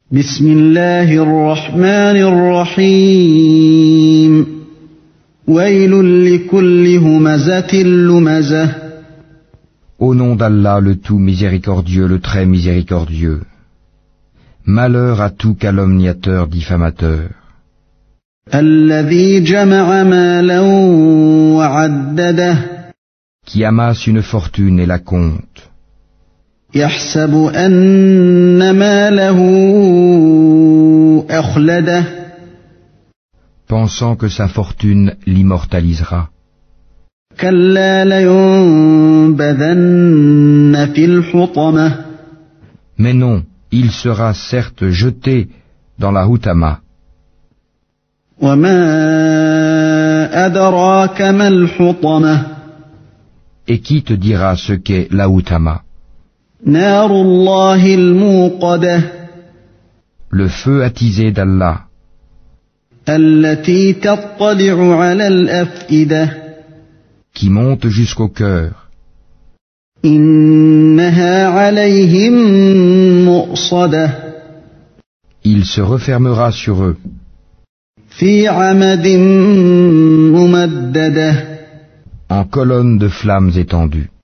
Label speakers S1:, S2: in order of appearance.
S1: بسم الله الرحمن الرحيم ويل لكل همزة لمزة
S2: Au nom d'Allah le tout miséricordieux, le très miséricordieux. Malheur à tout calomniateur diffamateur.
S1: الذي جمع مالا وعدده
S2: Qui amasse une fortune et la compte.
S1: يحسب أن ماله أخلده
S2: Pensant que sa fortune l'immortalisera.
S1: كلا لينبذن في الحطمة
S2: Mais non, il sera certes jeté dans la Hutama.
S1: وما أدراك ما الحطمة
S2: Et qui te dira ce qu'est la Hutama?
S1: نار الله الموقدة
S2: Le feu attisé d'Allah,
S1: التي تطلع على الأفئدة
S2: qui monte jusqu'au cœur.
S1: إنها عليهم مؤصدة
S2: Il se refermera sur eux,
S1: في عمد ممددة
S2: en colonnes de flammes étendues.